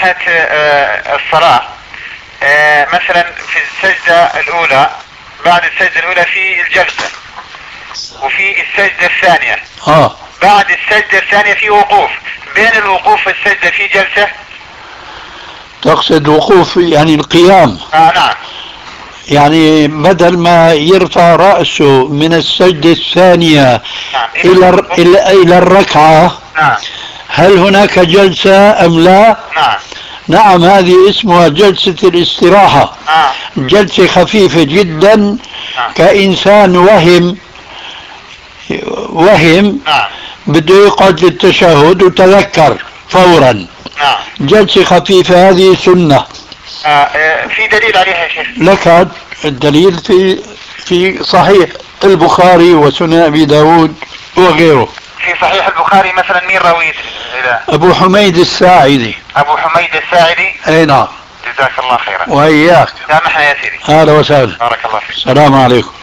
ناحية الصلاة، مثلا في السجدة الأولى، بعد السجدة الأولى في الجلسة، وفي السجدة الثانية بعد السجدة الثانية في وقوف، بين الوقوف والسجدة في جلسة. تقصد وقوف يعني القيام؟ نعم. يعني بدل ما يرفع رأسه من السجدة الثانية إلى الركعة، نعم. هل هناك جلسة أم لا؟ نعم. نعم، هذه اسمها جلسة الاستراحة. جلسة خفيفة جدا. كإنسان وهم بده يقعد للتشهد وتذكر فورا. جلسة خفيفة، هذه سنة. في دليل عليها يا شيخ؟ لك الدليل في صحيح البخاري وسنن أبي داود وغيره. في صحيح البخاري مثلا مين راويه؟ أبو حميد الساعدي. أبو حميد الساعدي؟ أي نعم. جزاك الله خيرا. وإياك. سامحنا يا سيدي. أهلا وسهلا. بارك الله فيك. السلام عليكم.